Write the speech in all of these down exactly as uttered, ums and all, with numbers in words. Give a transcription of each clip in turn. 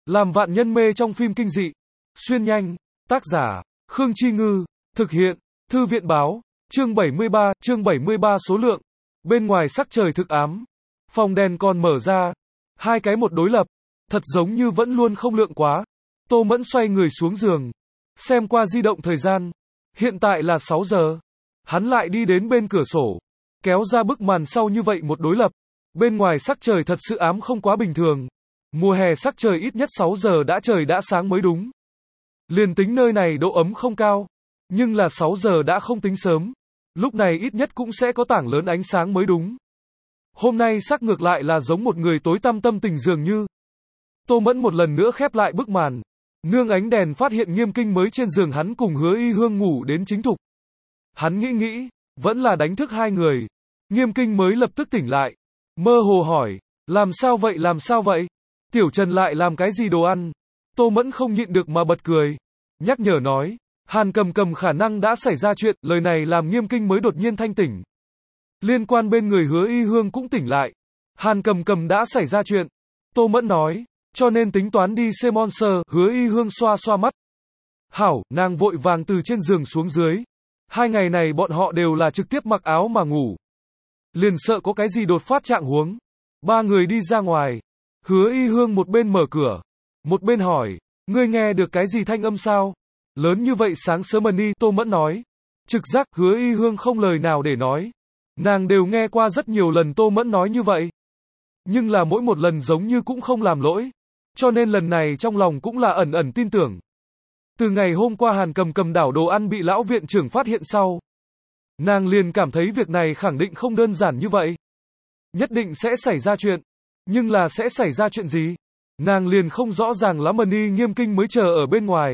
Làm vạn nhân mê trong phim kinh dị. Xuyên nhanh. Tác giả, Khương Chi Ngư. Thực hiện, Thư viện báo. Chương bảy mươi ba, chương bảy mươi ba số lượng. Bên ngoài sắc trời thực ám. Phòng đèn còn mở ra. Hai cái một đối lập. Thật giống như vẫn luôn không lượng quá. Tô Mẫn xoay người xuống giường. Xem qua di động thời gian. Hiện tại là sáu giờ. Hắn lại đi đến bên cửa sổ. Kéo ra bức màn sau như vậy một đối lập. Bên ngoài sắc trời thật sự ám không quá bình thường. Mùa hè sắc trời ít nhất sáu giờ đã trời đã sáng mới đúng. Liền tính nơi này độ ấm không cao. Nhưng là sáu giờ đã không tính sớm. Lúc này ít nhất cũng sẽ có tảng lớn ánh sáng mới đúng. Hôm nay sắc ngược lại là giống một người tối tăm tâm tình dường như. Tô Mẫn một lần nữa khép lại bức màn. Nương ánh đèn phát hiện Nghiêm Kinh mới trên giường hắn cùng Hứa Y Hương ngủ đến chính thục. Hắn nghĩ nghĩ, vẫn là đánh thức hai người. Nghiêm Kinh mới lập tức tỉnh lại. Mơ hồ hỏi, làm sao vậy làm sao vậy? Tiểu Trần lại làm cái gì đồ ăn? Tô Mẫn không nhịn được mà bật cười. Nhắc nhở nói, Hàn Cầm Cầm khả năng đã xảy ra chuyện, lời này làm Nghiêm Kinh mới đột nhiên thanh tỉnh. Liên quan bên người Hứa Y Hương cũng tỉnh lại. Hàn Cầm Cầm đã xảy ra chuyện. Tô Mẫn nói, cho nên tính toán đi xem Monster, Hứa Y Hương xoa xoa mắt. Hảo, nàng vội vàng từ trên giường xuống dưới. Hai ngày này bọn họ đều là trực tiếp mặc áo mà ngủ. Liền sợ có cái gì đột phát trạng huống. Ba người đi ra ngoài. Hứa Y Hương một bên mở cửa, một bên hỏi, ngươi nghe được cái gì thanh âm sao? Lớn như vậy sáng sớm mà đi, Tô Mẫn nói. Trực giác, Hứa Y Hương không lời nào để nói. Nàng đều nghe qua rất nhiều lần Tô Mẫn nói như vậy. Nhưng là mỗi một lần giống như cũng không làm lỗi. Cho nên lần này trong lòng cũng là ẩn ẩn tin tưởng. Từ ngày hôm qua Hàn Cầm Cầm đảo đồ ăn bị lão viện trưởng phát hiện sau. Nàng liền cảm thấy việc này khẳng định không đơn giản như vậy. Nhất định sẽ xảy ra chuyện. Nhưng là sẽ xảy ra chuyện gì? Nàng liền không rõ ràng lắm mà đi. Nghiêm Kinh mới chờ ở bên ngoài.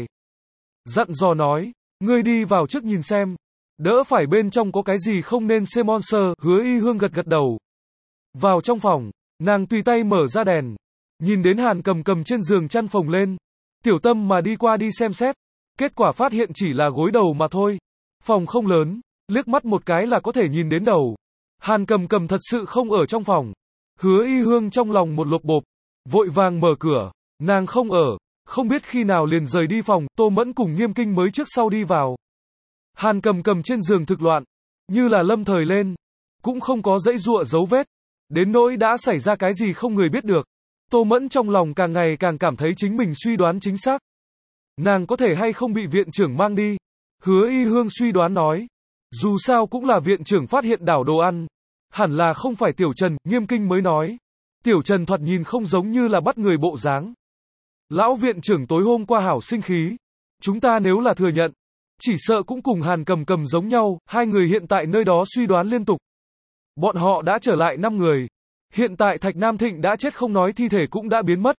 Dặn dò nói, ngươi đi vào trước nhìn xem. Đỡ phải bên trong có cái gì không nên xem monster. Hứa Y Hương gật gật đầu. Vào trong phòng, nàng tùy tay mở ra đèn. Nhìn đến Hàn Cầm Cầm trên giường chăn phồng lên. Tiểu tâm mà đi qua đi xem xét. Kết quả phát hiện chỉ là gối đầu mà thôi. Phòng không lớn, liếc mắt một cái là có thể nhìn đến đầu. Hàn Cầm Cầm thật sự không ở trong phòng. Hứa Y Hương trong lòng một lộp bộp. Vội vàng mở cửa. Nàng không ở. Không biết khi nào liền rời đi phòng. Tô Mẫn cùng Nghiêm Kinh mới trước sau đi vào. Hàn Cầm Cầm trên giường thực loạn. Như là lâm thời lên. Cũng không có dãy giụa dấu vết. Đến nỗi đã xảy ra cái gì không người biết được. Tô Mẫn trong lòng càng ngày càng cảm thấy chính mình suy đoán chính xác. Nàng có thể hay không bị viện trưởng mang đi. Hứa Y Hương suy đoán nói. Dù sao cũng là viện trưởng phát hiện đảo đồ ăn. Hẳn là không phải Tiểu Trần. Nghiêm Kinh mới nói. Tiểu Trần thoạt nhìn không giống như là bắt người bộ dáng. Lão viện trưởng tối hôm qua hảo sinh khí. Chúng ta nếu là thừa nhận. Chỉ sợ cũng cùng Hàn Cầm Cầm giống nhau. Hai người hiện tại nơi đó suy đoán liên tục. Bọn họ đã trở lại năm người. Hiện tại Thạch Nam Thịnh đã chết không nói thi thể cũng đã biến mất.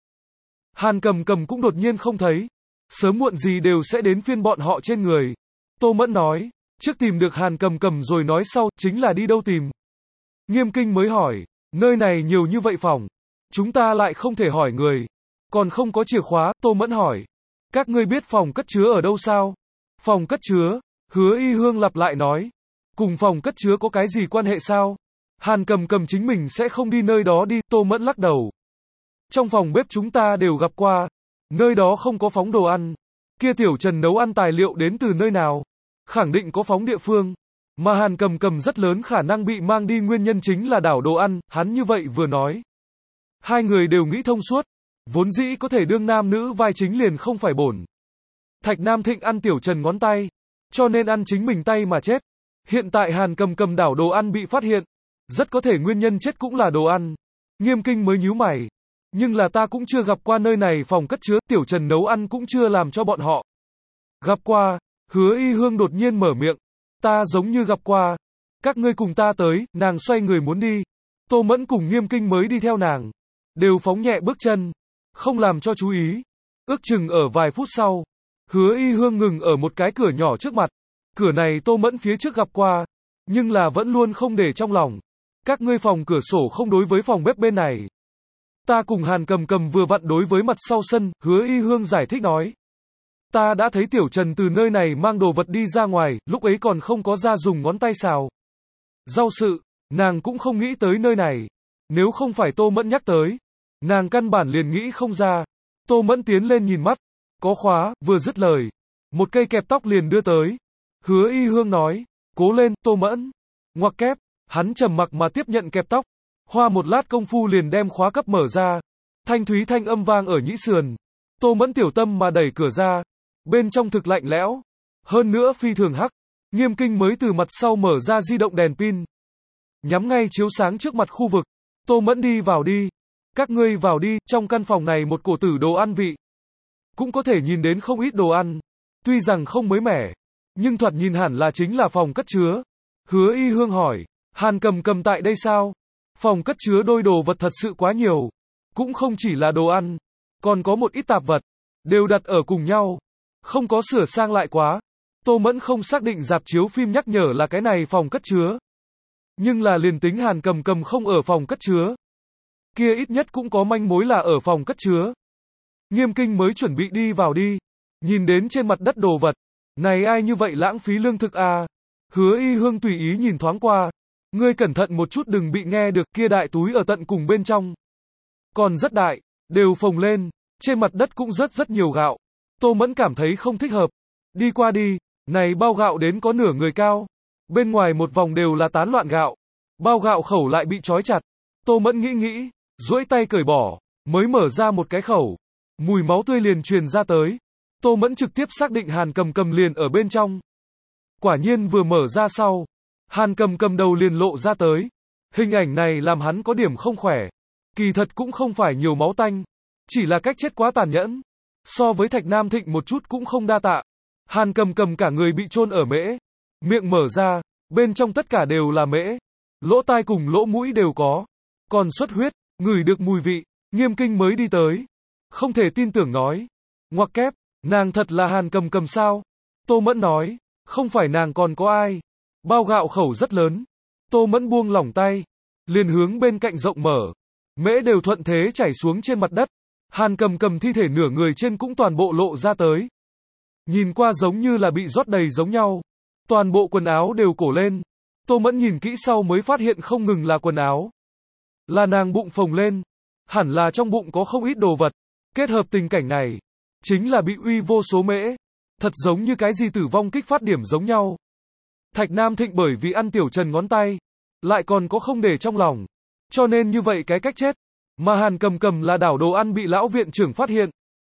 Hàn Cầm Cầm cũng đột nhiên không thấy. Sớm muộn gì đều sẽ đến phiên bọn họ trên người. Tô Mẫn nói, trước tìm được Hàn Cầm Cầm rồi nói sau, chính là đi đâu tìm. Nghiêm Kinh mới hỏi, nơi này nhiều như vậy phòng. Chúng ta lại không thể hỏi người. Còn không có chìa khóa, Tô Mẫn hỏi. Các ngươi biết phòng cất chứa ở đâu sao? Phòng cất chứa, Hứa Y Hương lặp lại nói. Cùng phòng cất chứa có cái gì quan hệ sao? Hàn Cầm Cầm chính mình sẽ không đi nơi đó đi, Tô Mẫn lắc đầu. Trong phòng bếp chúng ta đều gặp qua. Nơi đó không có phóng đồ ăn. Kia Tiểu Trần nấu ăn tài liệu đến từ nơi nào? Khẳng định có phóng địa phương. Mà Hàn Cầm Cầm rất lớn khả năng bị mang đi nguyên nhân chính là đảo đồ ăn, hắn như vậy vừa nói. Hai người đều nghĩ thông suốt. Vốn dĩ có thể đương nam nữ vai chính liền không phải bổn. Thạch Nam Thịnh ăn Tiểu Trần ngón tay. Cho nên ăn chính mình tay mà chết. Hiện tại Hàn Cầm Cầm đảo đồ ăn bị phát hiện. Rất có thể nguyên nhân chết cũng là đồ ăn. Nghiêm Kinh mới nhíu mày. Nhưng là ta cũng chưa gặp qua nơi này phòng cất chứa, Tiểu Trần nấu ăn cũng chưa làm cho bọn họ. Gặp qua, Hứa Y Hương đột nhiên mở miệng. Ta giống như gặp qua. Các ngươi cùng ta tới, nàng xoay người muốn đi. Tô Mẫn cùng Nghiêm Kinh mới đi theo nàng. Đều phóng nhẹ bước chân. Không làm cho chú ý. Ước chừng ở vài phút sau. Hứa Y Hương ngừng ở một cái cửa nhỏ trước mặt. Cửa này Tô Mẫn phía trước gặp qua. Nhưng là vẫn luôn không để trong lòng. Các ngươi phòng cửa sổ không đối với phòng bếp bên này. Ta cùng Hàn Cầm Cầm vừa vặn đối với mặt sau sân, Hứa Y Hương giải thích nói. Ta đã thấy Tiểu Trần từ nơi này mang đồ vật đi ra ngoài, lúc ấy còn không có ra dùng ngón tay xào. Rau sự, nàng cũng không nghĩ tới nơi này. Nếu không phải Tô Mẫn nhắc tới, nàng căn bản liền nghĩ không ra. Tô Mẫn tiến lên nhìn mắt. Có khóa, vừa dứt lời. Một cây kẹp tóc liền đưa tới. Hứa Y Hương nói. Cố lên, Tô Mẫn. Ngoặc kép. Hắn trầm mặc mà tiếp nhận kẹp tóc. Hoa một lát công phu liền đem khóa cấp mở ra. Thanh thúy thanh âm vang ở nhĩ sườn. Tô Mẫn tiểu tâm mà đẩy cửa ra. Bên trong thực lạnh lẽo. Hơn nữa phi thường hắc. Nghiêm Kinh mới từ mặt sau mở ra di động đèn pin. Nhắm ngay chiếu sáng trước mặt khu vực. Tô Mẫn đi vào đi. Các ngươi vào đi, trong căn phòng này một cổ tử đồ ăn vị. Cũng có thể nhìn đến không ít đồ ăn. Tuy rằng không mới mẻ. Nhưng thoạt nhìn hẳn là chính là phòng cất chứa. Hứa Y Hương hỏi. Hàn Cầm Cầm tại đây sao? Phòng cất chứa đôi đồ vật thật sự quá nhiều. Cũng không chỉ là đồ ăn. Còn có một ít tạp vật. Đều đặt ở cùng nhau. Không có sửa sang lại quá. Tô Mẫn không xác định rạp chiếu phim nhắc nhở là cái này phòng cất chứa. Nhưng là liền tính Hàn Cầm Cầm không ở phòng cất chứa. Kia ít nhất cũng có manh mối là ở phòng cất chứa. Nghiêm Kinh mới chuẩn bị đi vào đi. Nhìn đến trên mặt đất đồ vật. Này ai như vậy lãng phí lương thực à? Hứa Y Hương tùy ý nhìn thoáng qua. Ngươi cẩn thận một chút đừng bị nghe được, kia đại túi ở tận cùng bên trong. Còn rất đại, đều phồng lên. Trên mặt đất cũng rất rất nhiều gạo. Tô Mẫn cảm thấy không thích hợp. Đi qua đi. Này bao gạo đến có nửa người cao. Bên ngoài một vòng đều là tán loạn gạo. Bao gạo khẩu lại bị trói chặt. Tô Mẫn nghĩ nghĩ, duỗi tay cởi bỏ, mới mở ra một cái khẩu. Mùi máu tươi liền truyền ra tới. Tô Mẫn trực tiếp xác định Hàn Cầm Cầm liền ở bên trong. Quả nhiên vừa mở ra sau, Hàn Cầm Cầm đầu liền lộ ra tới. Hình ảnh này làm hắn có điểm không khỏe. Kỳ thật cũng không phải nhiều máu tanh, chỉ là cách chết quá tàn nhẫn. So với Thạch Nam Thịnh một chút cũng không đa tạ. Hàn Cầm Cầm cả người bị chôn ở mễ. Miệng mở ra, bên trong tất cả đều là mễ. Lỗ tai cùng lỗ mũi đều có. Còn xuất huyết, ngửi được mùi vị. Nghiêm Kinh mới đi tới. Không thể tin tưởng nói. Ngoặc kép, nàng thật là Hàn Cầm Cầm sao? Tô Mẫn nói. Không phải nàng còn có ai. Bao gạo khẩu rất lớn. Tô Mẫn buông lỏng tay. Liền hướng bên cạnh rộng mở. Mễ đều thuận thế chảy xuống trên mặt đất. Hàn Cầm Cầm thi thể nửa người trên cũng toàn bộ lộ ra tới. Nhìn qua giống như là bị rót đầy giống nhau. Toàn bộ quần áo đều cổ lên. Tô Mẫn nhìn kỹ sau mới phát hiện không ngừng là quần áo. Là nàng bụng phồng lên. Hẳn là trong bụng có không ít đồ vật. Kết hợp tình cảnh này. Chính là bị uy vô số mễ. Thật giống như cái gì tử vong kích phát điểm giống nhau. Thạch Nam Thịnh bởi vì ăn Tiểu Trần ngón tay. Lại còn có không để trong lòng. Cho nên như vậy cái cách chết. Mà Hàn Cầm Cầm là đảo đồ ăn bị lão viện trưởng phát hiện.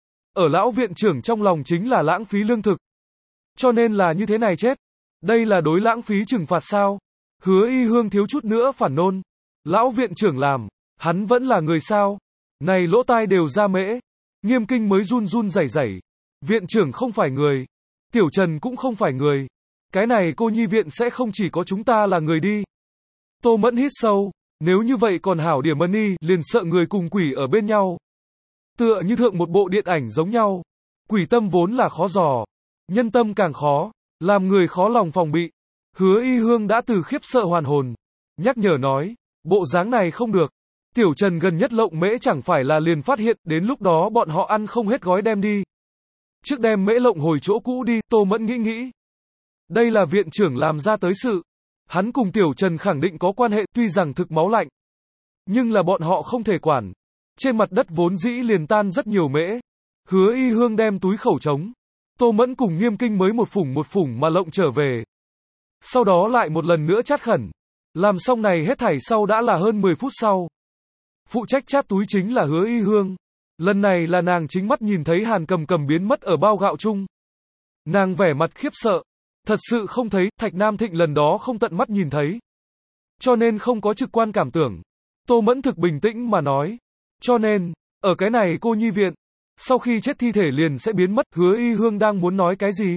Ở lão viện trưởng trong lòng chính là lãng phí lương thực. Cho nên là như thế này chết. Đây là đối lãng phí trừng phạt sao? Hứa Y Hương thiếu chút nữa phản nôn. Lão viện trưởng làm. Hắn vẫn là người sao? Này lỗ tai đều ra mễ. Nghiêm Kinh mới run run rẩy rẩy. Viện trưởng không phải người. Tiểu Trần cũng không phải người. Cái này cô nhi viện sẽ không chỉ có chúng ta là người đi. Tô Mẫn hít sâu. Nếu như vậy còn hảo điểm money, liền sợ người cùng quỷ ở bên nhau. Tựa như thượng một bộ điện ảnh giống nhau. Quỷ tâm vốn là khó dò. Nhân tâm càng khó. Làm người khó lòng phòng bị. Hứa Y Hương đã từ khiếp sợ hoàn hồn. Nhắc nhở nói. Bộ dáng này không được. Tiểu Trần gần nhất lộng mễ chẳng phải là liền phát hiện. Đến lúc đó bọn họ ăn không hết gói đem đi. Trước đem mễ lộng hồi chỗ cũ đi. Tô Mẫn nghĩ nghĩ. Đây là viện trưởng làm ra tới sự. Hắn cùng Tiểu Trần khẳng định có quan hệ. Tuy rằng thực máu lạnh. Nhưng là bọn họ không thể quản. Trên mặt đất vốn dĩ liền tan rất nhiều mễ. Hứa Y Hương đem túi khẩu trống. Tô Mẫn cùng Nghiêm Kinh mới một phủng một phủng mà lộng trở về. Sau đó lại một lần nữa chát khẩn. Làm xong này hết thảy sau đã là hơn mười phút sau. Phụ trách chát túi chính là Hứa Y Hương. Lần này là nàng chính mắt nhìn thấy Hàn Cầm Cầm biến mất ở bao gạo chung. Nàng vẻ mặt khiếp sợ. Thật sự không thấy, Thạch Nam Thịnh lần đó không tận mắt nhìn thấy. Cho nên không có trực quan cảm tưởng. Tô Mẫn thực bình tĩnh mà nói. Cho nên, ở cái này cô nhi viện, sau khi chết thi thể liền sẽ biến mất. Hứa Y Hương đang muốn nói cái gì?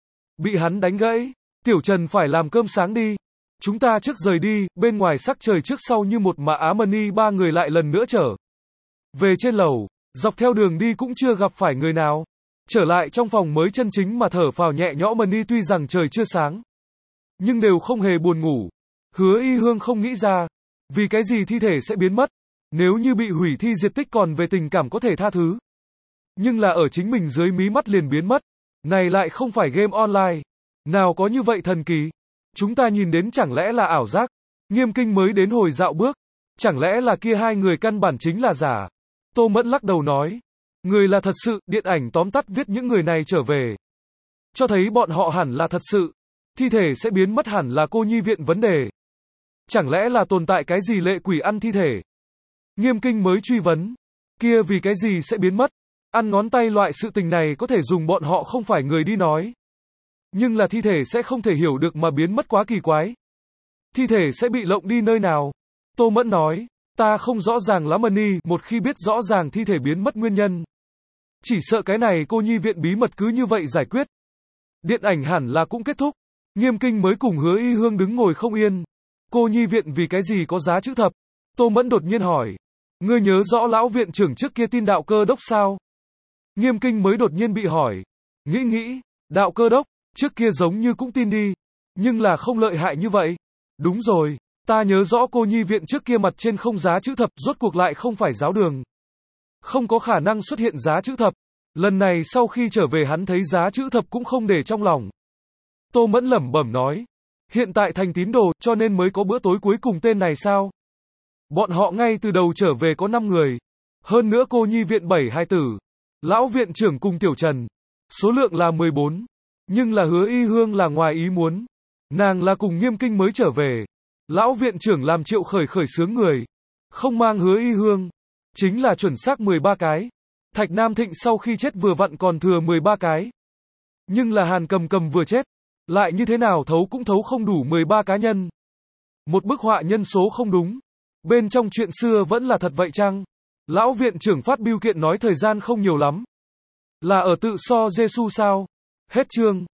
Bị hắn đánh gãy. Tiểu Trần phải làm cơm sáng đi. Chúng ta trước rời đi, bên ngoài sắc trời trước sau như một mà Á Mani ba người lại lần nữa trở về trên lầu, dọc theo đường đi cũng chưa gặp phải người nào. Trở lại trong phòng mới chân chính mà thở phào nhẹ nhõm Mani tuy rằng trời chưa sáng. Nhưng đều không hề buồn ngủ. Hứa Y Hương không nghĩ ra. Vì cái gì thi thể sẽ biến mất? Nếu như bị hủy thi diệt tích còn về tình cảm có thể tha thứ. Nhưng là ở chính mình dưới mí mắt liền biến mất. Này lại không phải game online. Nào có như vậy thần kỳ. Chúng ta nhìn đến chẳng lẽ là ảo giác. Nghiêm Kinh mới đến hồi dạo bước. Chẳng lẽ là kia hai người căn bản chính là giả. Tô Mẫn lắc đầu nói. Người là thật sự, điện ảnh tóm tắt viết những người này trở về. Cho thấy bọn họ hẳn là thật sự. Thi thể sẽ biến mất hẳn là cô nhi viện vấn đề. Chẳng lẽ là tồn tại cái gì lệ quỷ ăn thi thể? Nghiêm Kinh mới truy vấn. Kia vì cái gì sẽ biến mất? Ăn ngón tay loại sự tình này có thể dùng bọn họ không phải người đi nói. Nhưng là thi thể sẽ không thể hiểu được mà biến mất quá kỳ quái. Thi thể sẽ bị lộng đi nơi nào? Tô Mẫn nói. Ta không rõ ràng lắm Mani, một khi biết rõ ràng thi thể biến mất nguyên nhân. Chỉ sợ cái này cô nhi viện bí mật cứ như vậy giải quyết. Điện ảnh hẳn là cũng kết thúc. Nghiêm Kinh mới cùng Hứa Y Hương đứng ngồi không yên. Cô nhi viện vì cái gì có giá chữ thập? Tô Mẫn đột nhiên hỏi. Ngươi nhớ rõ lão viện trưởng trước kia tin đạo cơ đốc sao? Nghiêm Kinh mới đột nhiên bị hỏi. Nghĩ nghĩ, đạo cơ đốc, trước kia giống như cũng tin đi. Nhưng là không lợi hại như vậy. Đúng rồi, ta nhớ rõ cô nhi viện trước kia mặt trên không giá chữ thập, rốt cuộc lại không phải giáo đường. Không có khả năng xuất hiện giá chữ thập. Lần này sau khi trở về hắn thấy giá chữ thập cũng không để trong lòng. Tô Mẫn lẩm bẩm nói. Hiện tại thành tín đồ, cho nên mới có bữa tối cuối cùng tên này sao? Bọn họ ngay từ đầu trở về có năm người. Hơn nữa cô nhi viện bảy hai tử. Lão viện trưởng cùng Tiểu Trần. Số lượng là mười bốn. Nhưng là Hứa Y Hương là ngoài ý muốn. Nàng là cùng Nghiêm Kinh mới trở về. Lão viện trưởng làm Triệu Khởi khởi sướng người. Không mang Hứa Y Hương. Chính là chuẩn xác mười ba cái. Thạch Nam Thịnh sau khi chết vừa vặn còn thừa mười ba cái. Nhưng là Hàn Cầm Cầm vừa chết. Lại như thế nào thấu cũng thấu không đủ mười ba cá nhân. Một bức họa nhân số không đúng. Bên trong chuyện xưa vẫn là thật vậy chăng? Lão viện trưởng phát biêu kiện nói thời gian không nhiều lắm. Là ở tự so Giê-xu sao? Hết chương.